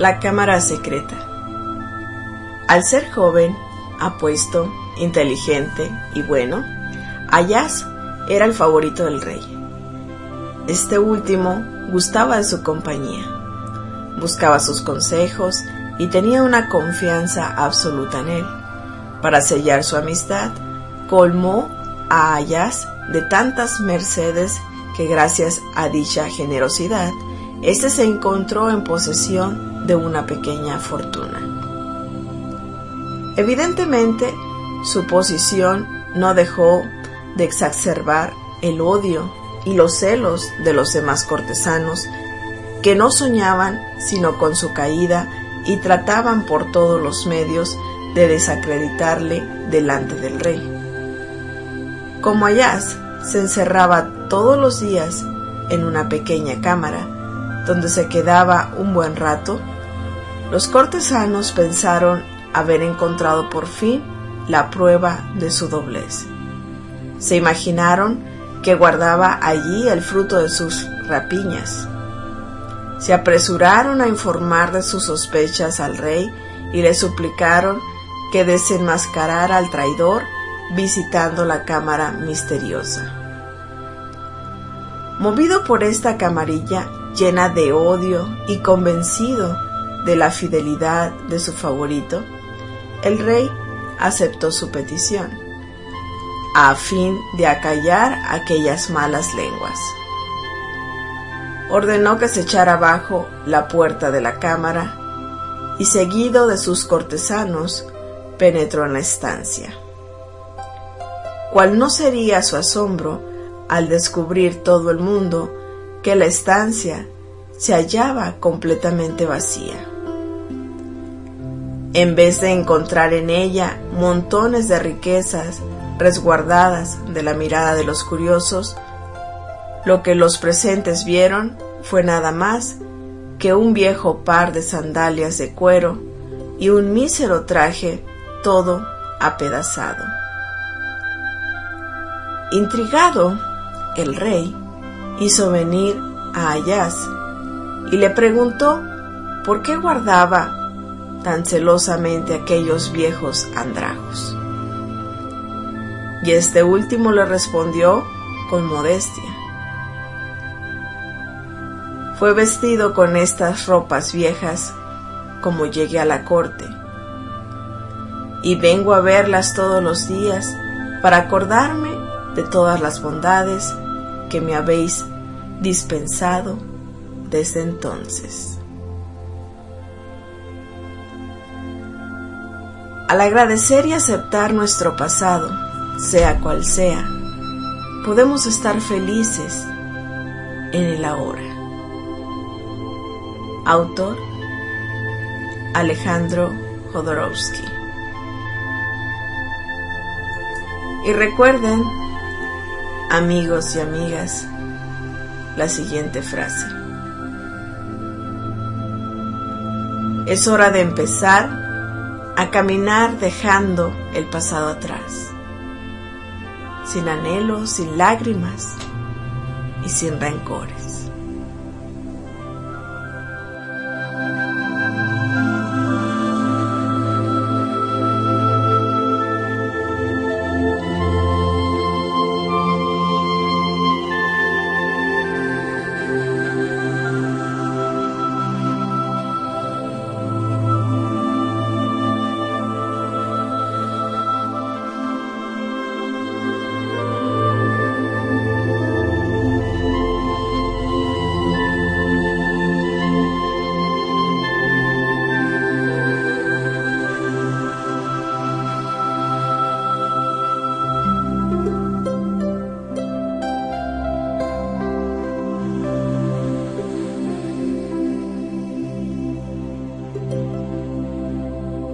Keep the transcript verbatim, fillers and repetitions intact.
La cámara secreta. Al ser joven, apuesto, inteligente y bueno, Ayaz era el favorito del rey. Este último gustaba de su compañía, buscaba sus consejos y tenía una confianza absoluta en él. Para sellar su amistad, colmó a Ayaz de tantas mercedes que gracias a dicha generosidad, éste se encontró en posesión de una pequeña fortuna. Evidentemente, su posición no dejó de exacerbar el odio y los celos de los demás cortesanos, que no soñaban sino con su caída y trataban por todos los medios de desacreditarle delante del rey. Como Ayaz se encerraba todos los días en una pequeña cámara, donde se quedaba un buen rato, los cortesanos pensaron haber encontrado por fin la prueba de su doblez. Se imaginaron que guardaba allí el fruto de sus rapiñas. Se apresuraron a informar de sus sospechas al rey y le suplicaron que desenmascarara al traidor visitando la cámara misteriosa. Movido por esta camarilla llena de odio y convencido de la fidelidad de su favorito, el rey aceptó su petición, a fin de acallar aquellas malas lenguas. Ordenó que se echara abajo la puerta de la cámara y, seguido de sus cortesanos, penetró en la estancia. Cuál no sería su asombro al descubrir todo el mundo que la estancia se hallaba completamente vacía. En vez de encontrar en ella montones de riquezas resguardadas de la mirada de los curiosos, lo que los presentes vieron fue nada más que un viejo par de sandalias de cuero y un mísero traje todo apedazado. Intrigado, el rey hizo venir a Ayaz y le preguntó por qué guardaba tan celosamente aquellos viejos andrajos. Y este último le respondió con modestia: fue vestido con estas ropas viejas como llegué a la corte, y vengo a verlas todos los días para acordarme de todas las bondades que me habéis dispensado desde entonces. Al agradecer y aceptar nuestro pasado, sea cual sea, podemos estar felices en el ahora. Autor: Alejandro Jodorowsky. Y recuerden, amigos y amigas, la siguiente frase: es hora de empezar a caminar dejando el pasado atrás, sin anhelos, sin lágrimas y sin rencores.